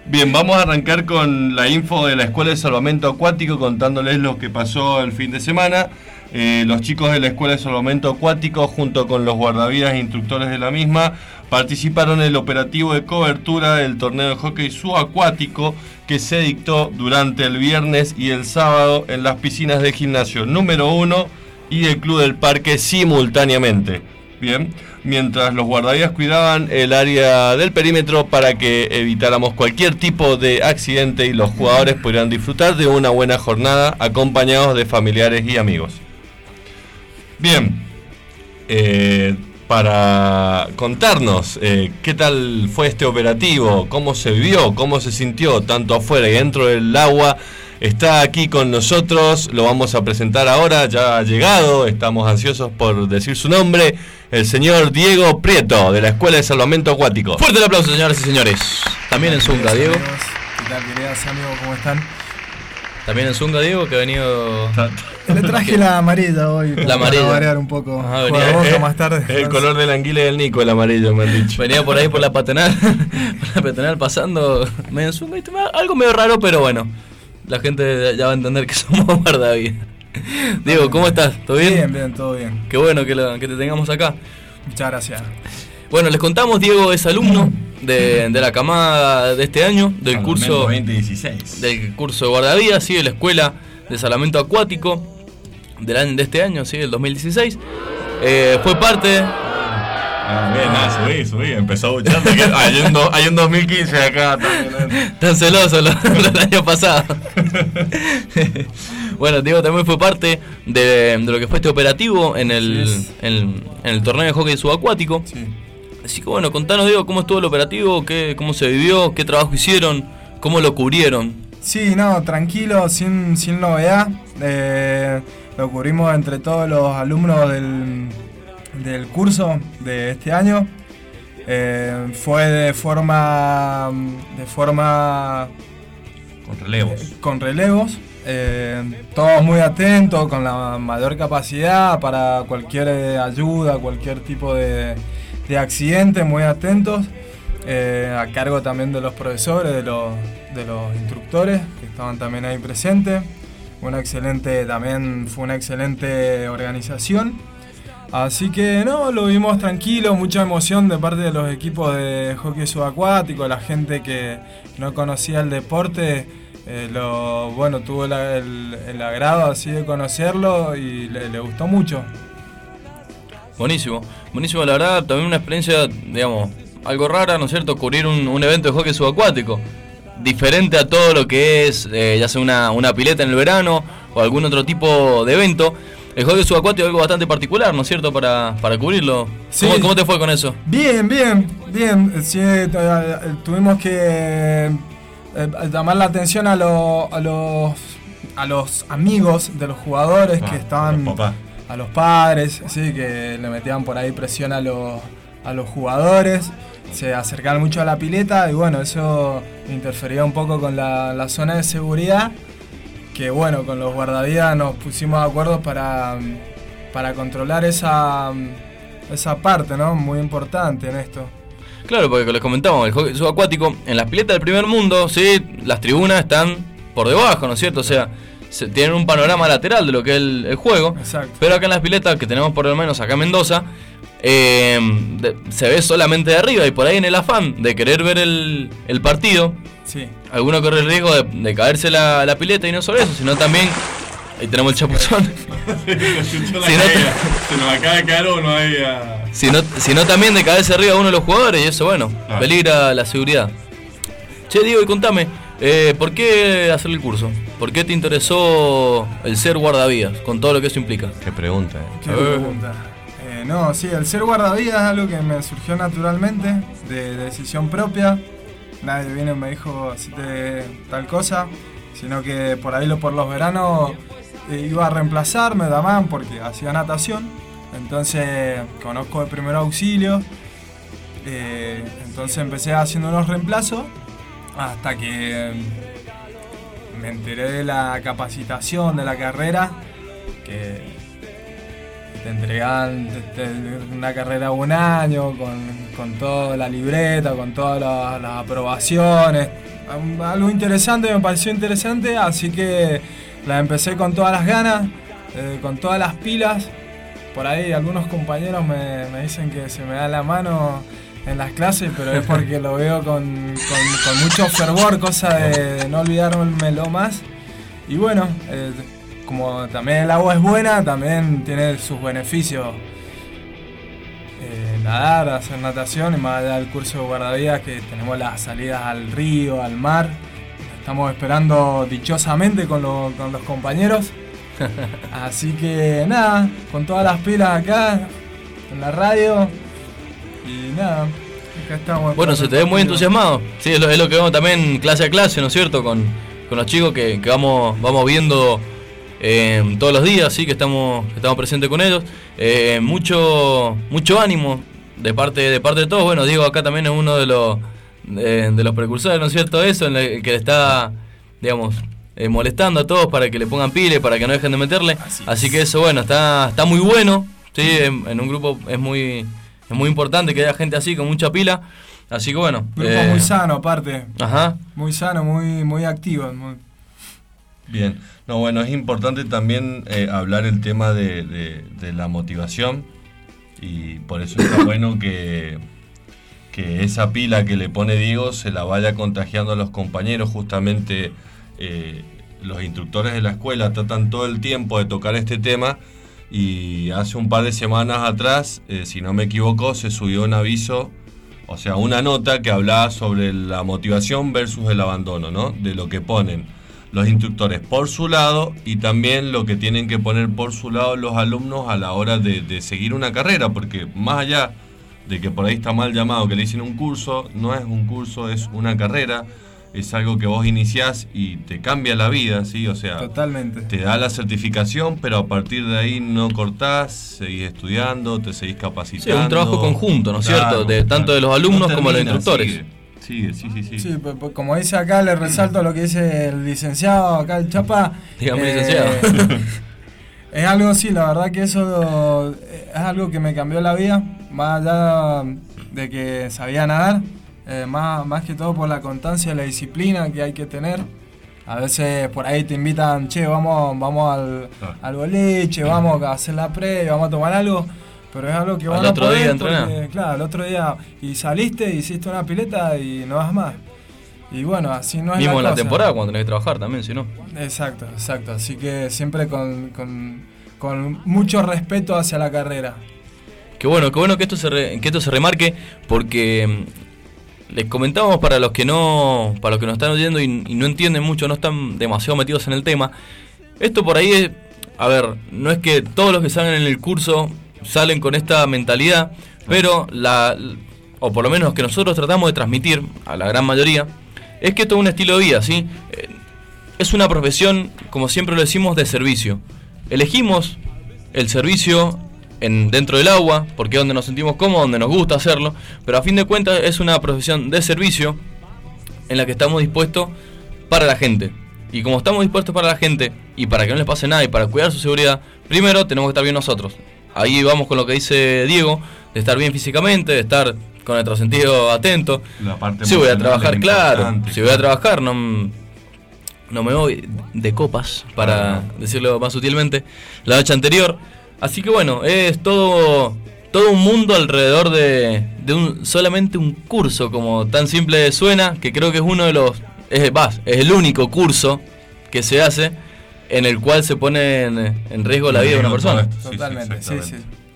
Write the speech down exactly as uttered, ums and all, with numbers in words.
Bien, vamos a arrancar con la info de la Escuela de Salvamento Acuático, contándoles lo que pasó el fin de semana. Eh, los chicos de la Escuela de Salvamento Acuático, junto con los guardavidas e instructores de la misma, participaron en el operativo de cobertura del torneo de hockey subacuático que se dictó durante el viernes y el sábado en las piscinas de gimnasio número uno y del Club del Parque simultáneamente. Bien, mientras los guardavidas cuidaban el área del perímetro para que evitáramos cualquier tipo de accidente y los jugadores pudieran disfrutar de una buena jornada acompañados de familiares y amigos. Bien, eh, para contarnos eh, qué tal fue este operativo, cómo se vivió, cómo se sintió tanto afuera y dentro del agua, está aquí con nosotros, lo vamos a presentar ahora, ya ha llegado, estamos ansiosos por decir su nombre, el señor Diego Prieto, de la Escuela de Salvamento Acuático. Fuerte el aplauso, señoras y señores. También en Zunga, Diego. ¿Qué tal, queridos amigos? ¿Cómo están? También en Zunga, Diego, que ha venido... Le traje la amarilla hoy. La amarilla. Para variar un poco. Ajá, venía, Boca eh, más tarde. El color de la anguila y del Nico, el amarillo, me han dicho. Venía por ahí por la paternal, por la paternal pasando medio en Zunga, algo medio raro, pero bueno, la gente ya va a entender que somos guardavidas. Diego, ¿cómo estás? ¿Todo bien? Bien, bien, todo bien. Qué bueno que, lo, que te tengamos acá. Muchas gracias. Bueno, les contamos, Diego es alumno de, de la camada de este año, del Salvamento curso veinte dieciséis. del curso de guardavidas, sí, de la Escuela de Salvamento Acuático del año, de este año, sí, del dos mil dieciséis. Eh, fue parte... Ah, bien, nada, subí, subí, empezó a buchar. Hay un, do, hay un dos mil quince acá también. Tan celoso lo, lo del año pasado. Bueno, Diego también fue parte de, de lo que fue este operativo en el, Sí. en, en el torneo de hockey subacuático. Sí. Así que bueno, contanos, Diego, cómo estuvo el operativo, qué, cómo se vivió, qué trabajo hicieron, cómo lo cubrieron. Sí, no, tranquilo, sin, sin novedad. Eh, lo cubrimos entre todos los alumnos del, del curso de este año. Eh, fue de forma, de forma Con relevos. con relevos, eh, todos muy atentos, con la mayor capacidad para cualquier eh, ayuda, cualquier tipo de, de accidente, muy atentos, eh, a cargo también de los profesores, de los, de los instructores que estaban también ahí presentes. Una excelente, también fue una excelente organización. Así que no, lo vimos tranquilo, mucha emoción de parte de los equipos de hockey subacuático, la gente que no conocía el deporte, eh, lo, bueno, tuvo la, el, el agrado así de conocerlo y le, le gustó mucho. Buenísimo, buenísimo, la verdad, también una experiencia, digamos, algo rara, ¿no es cierto?, cubrir un, un evento de hockey subacuático, diferente a todo lo que es, eh, ya sea una, una pileta en el verano o algún otro tipo de evento. El hockey subacuático es algo bastante particular, ¿no es cierto?, para, para cubrirlo. Sí. ¿Cómo, ¿Cómo te fue con eso? Bien, bien, bien. Sí, eh, tuvimos que eh, llamar la atención a, lo, a los a los amigos de los jugadores Ah, que estaban, los papás. a los padres, sí, que le metían por ahí presión a los a los jugadores, se acercaban mucho a la pileta y bueno, eso interfería un poco con la, la zona de seguridad. Que bueno, con los guardavidas nos pusimos de acuerdo para, para controlar esa, esa parte, ¿no? Muy importante en esto. Claro, porque les comentamos, el hockey subacuático, en las piletas del primer mundo, sí, las tribunas están por debajo, ¿no es cierto? O sea, se, tienen un panorama lateral de lo que es el, el juego. Exacto. Pero acá en las piletas, que tenemos por lo menos acá en Mendoza, eh, de, se ve solamente de arriba, y por ahí en el afán de querer ver el, el partido, Sí. alguno corre el riesgo de, de caerse la, la pileta, y no solo eso, sino también, ahí tenemos el chapuzón, Si no, Si no te- se nos acaba de caer uno ahí a... sino, sino también de caerse arriba uno de los jugadores, y eso, bueno, Ah. peligra la seguridad. Che, Diego, y contame, eh, ¿por qué hacer el curso? ¿Por qué te interesó el ser guardavidas, con todo lo que eso implica? Qué pregunta, eh. Qué pregunta. Eh, no, sí, el ser guardavidas es algo que me surgió naturalmente, de, de decisión propia. Nadie vino y me dijo, hacete tal cosa, sino que por ahí lo, por los veranos eh, iba a reemplazarme, Damán, porque hacía natación. Entonces conozco el primer auxilio. Eh, entonces empecé haciendo unos reemplazos hasta que me enteré de la capacitación de la carrera, que te entregaban te- te- una carrera de un año con, con toda la libreta, con todas las, las aprobaciones, algo interesante, me pareció interesante, así que la empecé con todas las ganas, eh, con todas las pilas. Por ahí algunos compañeros me, me dicen que se me da la mano en las clases, pero es porque lo veo con, con, con mucho fervor, cosa de no olvidármelo más. Y bueno, eh, como también el agua es buena, también tiene sus beneficios. Eh, nadar, hacer natación, y más allá del curso de guardavidas que tenemos las salidas al río, al mar. Estamos esperando dichosamente con, lo, con los compañeros. Así que nada, con todas las pilas acá, en la radio. Y nada, acá estamos. Bueno, se te ve muy entusiasmado. Sí, es lo, es lo que vemos también clase a clase, ¿no es cierto? Con, con los chicos que, que vamos, vamos viendo eh, todos los días, sí, que estamos, que estamos presentes con ellos. Eh, mucho, mucho ánimo de parte, de parte de todos. Bueno, Diego acá también es uno de los, de, de los precursores, ¿no es cierto? Eso, en el que le está, digamos, eh, molestando a todos para que le pongan pile, para que no dejen de meterle. Así, Así que eso, bueno, está, está muy bueno. Sí, en, en un grupo es muy... Es muy importante que haya gente así, con mucha pila. Así que bueno. Grupo eh... muy sano, aparte. Ajá. Muy sano, muy, muy activo. Muy... Bien. No, bueno, es importante también eh, hablar el tema de, de, de la motivación. Y por eso está bueno que, que esa pila que le pone Diego se la vaya contagiando a los compañeros. Justamente eh, los instructores de la escuela tratan todo el tiempo de tocar este tema. Y hace un par de semanas atrás, eh, si no me equivoco, se subió un aviso, o sea, una nota que hablaba sobre la motivación versus el abandono, ¿no? De lo que ponen los instructores por su lado y también lo que tienen que poner por su lado los alumnos a la hora de, de seguir una carrera, porque más allá de que por ahí está mal llamado que le dicen un curso, no es un curso, es una carrera. Es algo que vos iniciás y te cambia la vida, ¿sí? O sea, totalmente. Te da la certificación, pero a partir de ahí no cortás, seguís estudiando, te seguís capacitando. Sí, es un trabajo conjunto, ¿no es claro, cierto? De, tanto de los alumnos no termina, como de los instructores. Sigue, sigue, sí, sí, sí. Sí, pues, pues, como dice acá, le resalto lo que dice el licenciado, acá el Chapa. Dígame, eh, licenciado. Es algo, sí, la verdad que eso es algo que me cambió la vida, más allá de que sabía nadar. Eh, más, más que todo por la constancia y la disciplina que hay que tener. A veces por ahí te invitan, che, vamos, vamos al, ah. al boliche, vamos a hacer la previa, vamos a tomar algo, pero es algo que vos no podés entrenar. Claro, el otro día, y saliste, hiciste una pileta y no vas más. Y bueno, así no es mismo la en la cosa. temporada cuando tenés que trabajar también, si no. Exacto, exacto. Así que siempre con, con, con mucho respeto hacia la carrera. Qué bueno, qué bueno que esto se, re, que esto se remarque, porque... Les comentamos para los que no para los que nos están oyendo y, y no entienden mucho, no están demasiado metidos en el tema. Esto por ahí es, a ver, no es que todos los que salen en el curso salen con esta mentalidad, pero la o por lo menos que nosotros tratamos de transmitir a la gran mayoría es que esto es un estilo de vida, ¿sí? Es una profesión, como siempre lo decimos, de servicio. Elegimos el servicio En, dentro del agua, porque es donde nos sentimos cómodos, donde nos gusta hacerlo, pero a fin de cuentas es una profesión de servicio en la que estamos dispuestos para la gente. Y como estamos dispuestos para la gente y para que no les pase nada y para cuidar su seguridad, primero tenemos que estar bien nosotros. Ahí vamos con lo que dice Diego, de estar bien físicamente, de estar con nuestro sentido atento. La parte si voy a trabajar, claro, si voy a trabajar, no, no me voy de copas, para ah, no. decirlo más sutilmente, la noche anterior. Así que bueno, es todo todo un mundo alrededor de, de un solamente un curso, como tan simple suena, que creo que es uno de los, es, bah, es el único curso que se hace en el cual se pone en, en riesgo la vida de una persona. Totalmente, sí, sí.